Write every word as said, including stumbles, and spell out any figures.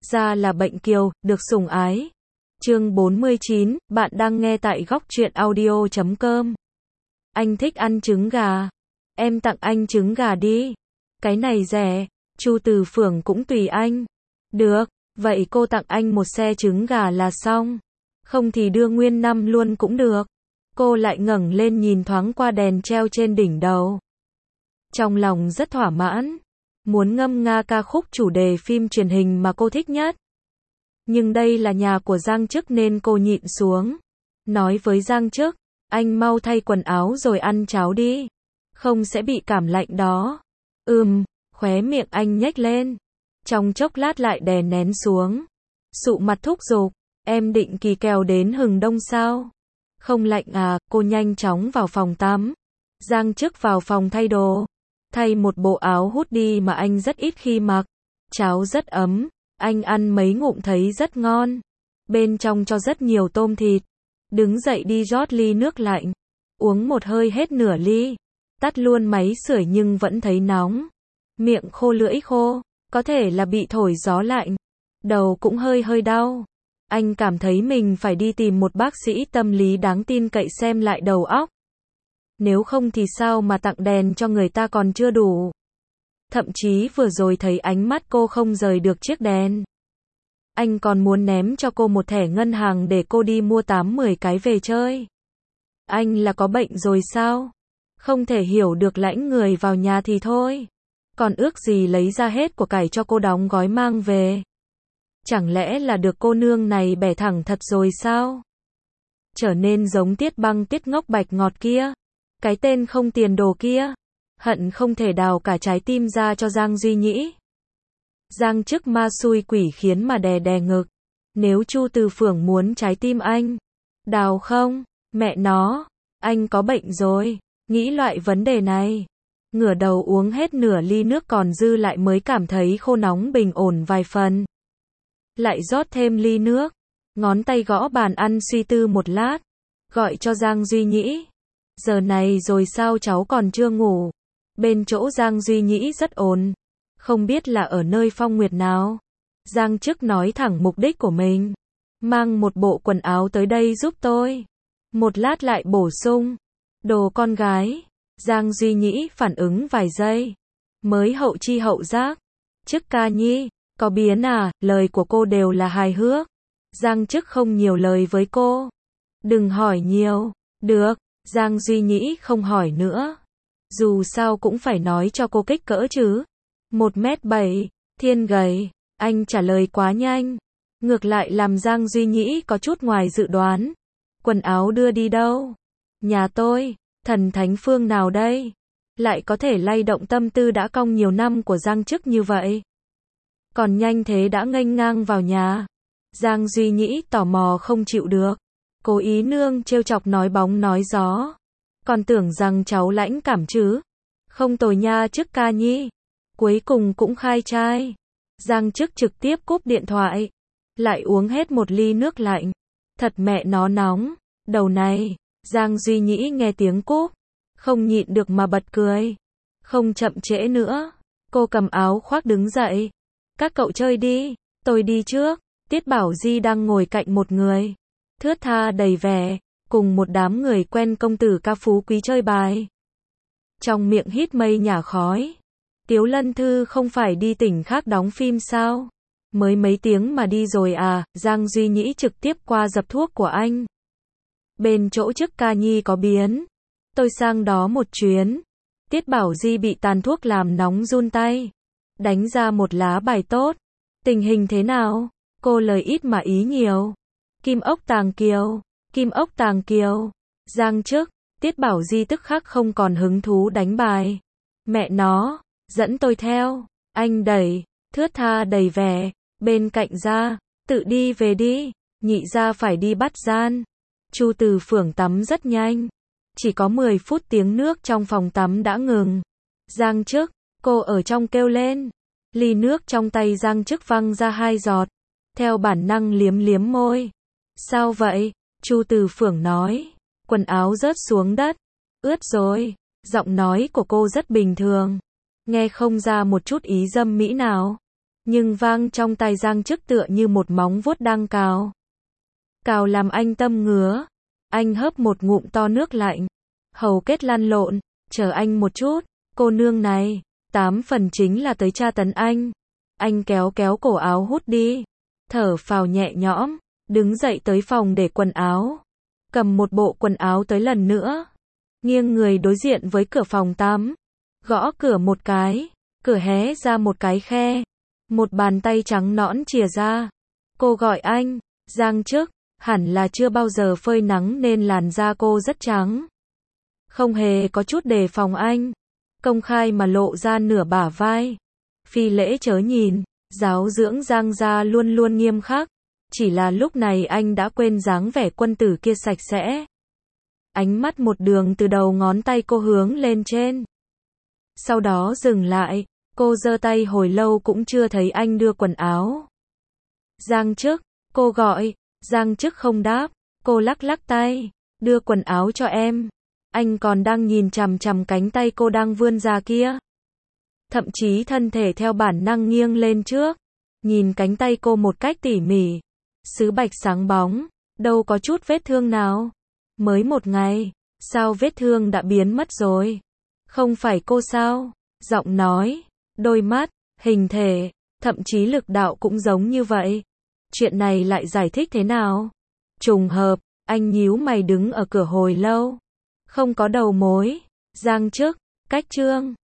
Ra là bệnh kiều, được sủng ái. Chương bốn mươi chín, bạn đang nghe tại góc truyện audio chấm com. Anh thích ăn trứng gà. Em tặng anh trứng gà đi. Cái này rẻ. Chu Từ Phượng cũng tùy anh. Được, vậy cô tặng anh một xe trứng gà là xong. Không thì đưa nguyên năm luôn cũng được. Cô lại ngẩng lên nhìn thoáng qua đèn treo trên đỉnh đầu. Trong lòng rất thỏa mãn. Muốn ngâm nga ca khúc chủ đề phim truyền hình mà cô thích nhất. Nhưng đây là nhà của Giang Chức nên cô nhịn xuống. Nói với Giang Chức, anh mau thay quần áo rồi ăn cháo đi. Không sẽ bị cảm lạnh đó. Ừm, khóe miệng anh nhếch lên. Trong chốc lát lại đè nén xuống. Sụ mặt thúc giục, em định kỳ kèo đến hừng đông sao? Không lạnh à, cô nhanh chóng vào phòng tắm. Giang Chức vào phòng thay đồ. Thay một bộ áo hoodie mà anh rất ít khi mặc. Cháo rất ấm, anh ăn mấy ngụm thấy rất ngon. Bên trong cho rất nhiều tôm thịt. Đứng dậy đi rót ly nước lạnh. Uống một hơi hết nửa ly. Tắt luôn máy sưởi nhưng vẫn thấy nóng. Miệng khô lưỡi khô, có thể là bị thổi gió lạnh. Đầu cũng hơi hơi đau. Anh cảm thấy mình phải đi tìm một bác sĩ tâm lý đáng tin cậy xem lại đầu óc. Nếu không thì sao mà tặng đèn cho người ta còn chưa đủ. Thậm chí vừa rồi thấy ánh mắt cô không rời được chiếc đèn. Anh còn muốn ném cho cô một thẻ ngân hàng để cô đi mua tám mười cái về chơi. Anh là có bệnh rồi sao? Không thể hiểu được lãnh người vào nhà thì thôi. Còn ước gì lấy ra hết của cải cho cô đóng gói mang về. Chẳng lẽ là được cô nương này bẻ thẳng thật rồi sao? Trở nên giống Tiết Băng Tiết ngốc bạch ngọt kia. Cái tên không tiền đồ kia. Hận không thể đào cả trái tim ra cho Giang Duy Nhĩ. Giang Chức ma xui quỷ khiến mà đè đè ngực. Nếu Chu Từ Phượng muốn trái tim anh. Đào không? Mẹ nó. Anh có bệnh rồi. Nghĩ loại vấn đề này. Ngửa đầu uống hết nửa ly nước còn dư lại mới cảm thấy khô nóng bình ổn vài phần. Lại rót thêm ly nước. Ngón tay gõ bàn ăn suy tư một lát. Gọi cho Giang Duy Nhĩ. Giờ này rồi sao cháu còn chưa ngủ? Bên chỗ Giang Duy Nhĩ rất ồn. Không biết là ở nơi phong nguyệt nào. Giang Chức nói thẳng mục đích của mình. Mang một bộ quần áo tới đây giúp tôi. Một lát lại bổ sung. Đồ con gái. Giang Duy Nhĩ phản ứng vài giây. Mới hậu chi hậu giác. Chức ca nhi. Có biến à, lời của cô đều là hài hước. Giang Chức không nhiều lời với cô. Đừng hỏi nhiều. Được. Giang Duy Nhĩ không hỏi nữa. Dù sao cũng phải nói cho cô kích cỡ chứ. Một mét bảy, thiên gầy. Anh trả lời quá nhanh. Ngược lại làm Giang Duy Nhĩ có chút ngoài dự đoán. Quần áo đưa đi đâu? Nhà tôi. Thần thánh phương nào đây? Lại có thể lay động tâm tư đã cong nhiều năm của Giang Chức như vậy. Còn nhanh thế đã nghênh ngang vào nhà. Giang Duy Nhĩ tò mò không chịu được. Cố ý nương trêu chọc nói bóng nói gió. Còn tưởng rằng cháu lãnh cảm chứ. Không tồi nha Chức ca nhi. Cuối cùng cũng khai trai. Giang Chức trực tiếp cúp điện thoại. Lại uống hết một ly nước lạnh. Thật mẹ nó nóng. Đầu này. Giang Duy Nhĩ nghe tiếng cúp. Không nhịn được mà bật cười. Không chậm trễ nữa. Cô cầm áo khoác đứng dậy. Các cậu chơi đi. Tôi đi trước. Tiết Bảo Di đang ngồi cạnh một người. Thướt tha đầy vẻ. Cùng một đám người quen công tử ca phú quý chơi bài. Trong miệng hít mây nhả khói. Tiếu Lân Thư không phải đi tỉnh khác đóng phim sao? Mới mấy tiếng mà đi rồi à? Giang Duy Nhĩ trực tiếp qua dập thuốc của anh. Bên chỗ Chức ca nhi có biến. Tôi sang đó một chuyến. Tiết Bảo Di bị tàn thuốc làm nóng run tay. Đánh ra một lá bài tốt. Tình hình thế nào? Cô lời ít mà ý nhiều. Kim ốc tàng kiều. Kim ốc tàng kiều. Giang Chức. Tiết Bảo Di tức khắc không còn hứng thú đánh bài. Mẹ nó. Dẫn tôi theo. Anh đẩy. Thướt tha đầy vẻ. Bên cạnh ra. Tự đi về đi. Nhị ra phải đi bắt gian. Chu Từ Phượng tắm rất nhanh. Chỉ có mười phút tiếng nước trong phòng tắm đã ngừng. Giang Chức. Cô ở trong kêu lên. Ly nước trong tay Giang Chức văng ra hai giọt. Theo bản năng liếm liếm môi. Sao vậy? Chu Từ Phượng nói. Quần áo rớt xuống đất. Ướt rồi. Giọng nói của cô rất bình thường. Nghe không ra một chút ý dâm mỹ nào. nhưng vang trong tai Giang Chức tựa như một móng vuốt đang cào. Cào làm anh tâm ngứa. Anh hớp một ngụm to nước lạnh. Hầu Kết lăn lộn, chờ anh một chút, cô nương này, tám phần chính là tới tra tấn anh. Anh kéo kéo cổ áo hút đi, thở phào nhẹ nhõm, đứng dậy tới phòng để quần áo. Cầm một bộ quần áo tới lần nữa, nghiêng người đối diện với cửa phòng tắm, gõ cửa một cái, cửa hé ra một cái khe, một bàn tay trắng nõn chìa ra. Cô gọi anh, Giang Chức, hẳn là chưa bao giờ phơi nắng nên làn da cô rất trắng. Không hề có chút đề phòng anh, công khai mà lộ ra nửa bả vai. Phi lễ chớ nhìn, giáo dưỡng Giang gia luôn luôn nghiêm khắc, chỉ là lúc này anh đã quên dáng vẻ quân tử kia sạch sẽ. Ánh mắt một đường từ đầu ngón tay cô hướng lên trên. Sau đó dừng lại, cô giơ tay hồi lâu cũng chưa thấy anh đưa quần áo. Giang Chức, cô gọi, Giang Chức không đáp, cô lắc lắc tay, đưa quần áo cho em. Anh còn đang nhìn chằm chằm cánh tay cô đang vươn ra kia. Thậm chí thân thể theo bản năng nghiêng lên trước, nhìn cánh tay cô một cách tỉ mỉ. Sứ bạch sáng bóng, đâu có chút vết thương nào. Mới một ngày, sao vết thương đã biến mất rồi? Không phải cô sao? Giọng nói, đôi mắt, hình thể, thậm chí lực đạo cũng giống như vậy. Chuyện này lại giải thích thế nào? Trùng hợp, anh nhíu mày đứng ở cửa hồi lâu. Không có đầu mối. Giang Chức, cách chương.